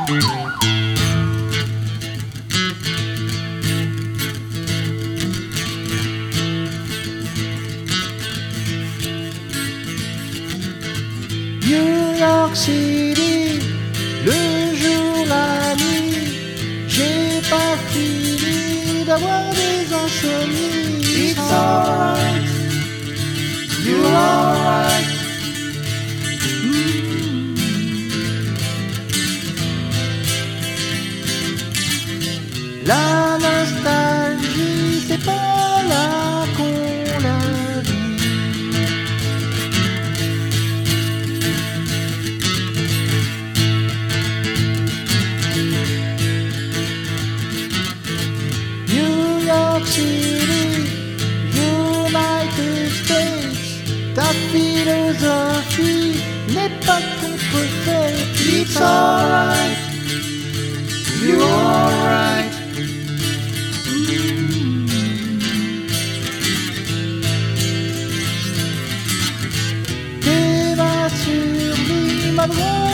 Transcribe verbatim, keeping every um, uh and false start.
New York City, le jour, la nuit, j'ai pas fini d'avoir des insomnies. It's alright, you're alright. Mm. La nostalgie, c'est pas là qu'on la vit. New York City, United States, ta philosophie n'est pas contrefaite. It's alright, you're alright. Mm. Tes mains sur lui, ma droite.